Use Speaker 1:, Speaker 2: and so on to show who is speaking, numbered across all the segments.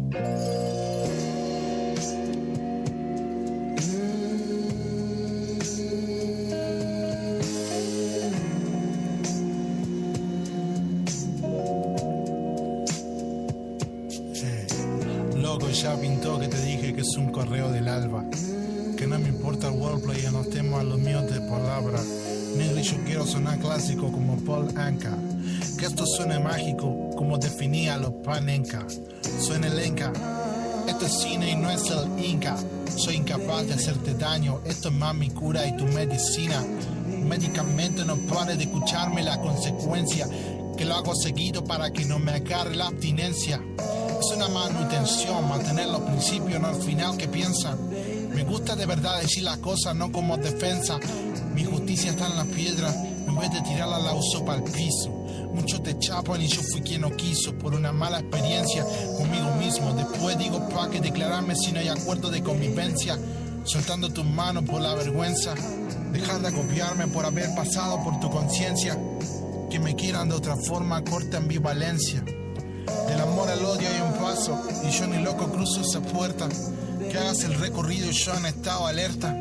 Speaker 1: Loco, ya pintó que te dije que es un correo del alba. Que no me importa el wordplay, ya no temas a los míos de palabra. Negro, yo quiero sonar clásico como Paul Anka. Que esto suene mágico como definía los Panenka. Suena el Enka. Esto es cine y no es el Inca. Soy incapaz de hacerte daño. Esto es más mi cura y tu medicina. Medicamento, no pares de escucharme la consecuencia. Que lo hago seguido para que no me agarre la abstinencia. Es una manutención, mantener los principios, no al final que piensan. Me gusta de verdad decir las cosas, no como defensa. Mi justicia está en las piedras, en vez de tirarla la uso para el piso. Muchos te chapan y yo fui quien no quiso, por una mala experiencia conmigo mismo. Después digo pa' que declararme si no hay acuerdo de convivencia. Soltando tus manos por la vergüenza. Dejar de acopiarme por haber pasado por tu conciencia. Que me quieran de otra forma, corta ambivalencia. Del amor al odio hay un paso, y yo ni loco cruzo esa puerta. Que hagas el recorrido y yo en estado alerta.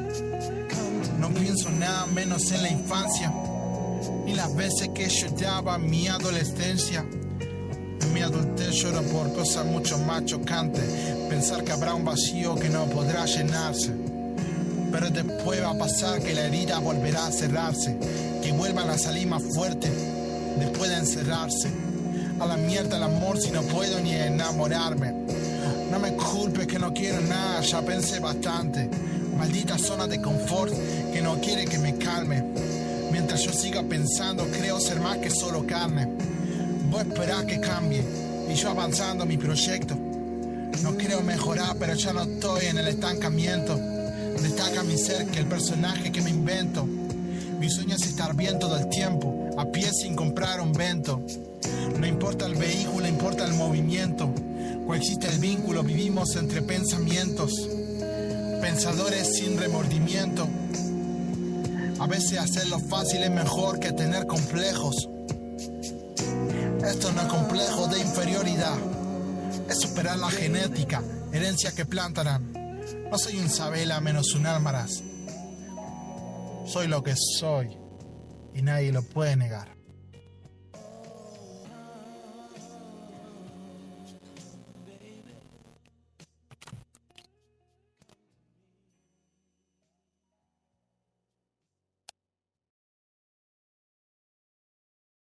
Speaker 1: No pienso nada menos en la infancia, ni las veces que lloraba en mi adolescencia. En mi adultez lloro por cosas mucho más chocantes. Pensar que habrá un vacío que no podrá llenarse. Pero después va a pasar que la herida volverá a cerrarse. Que vuelvan a salir más fuertes después de encerrarse. A la mierda el amor si no puedo ni enamorarme. No me culpes que no quiero nada, ya pensé bastante. Maldita zona de confort que no quiere que me calme. Mientras yo siga pensando, creo ser más que solo carne. Voy a esperar que cambie y yo avanzando mi proyecto. No creo mejorar, pero ya no estoy en el estancamiento. Destaca mi ser que el personaje que me invento. Mi sueño es estar bien todo el tiempo, a pie sin comprar un vento. No importa el vehículo, importa el movimiento. Coexiste el vínculo, vivimos entre pensamientos. Pensadores sin remordimiento. A veces hacerlo fácil es mejor que tener complejos. Esto no es complejo de inferioridad. Es superar la genética, herencia que plantarán. No soy un Sabela menos un Almaraz. Soy lo que soy y nadie lo puede negar.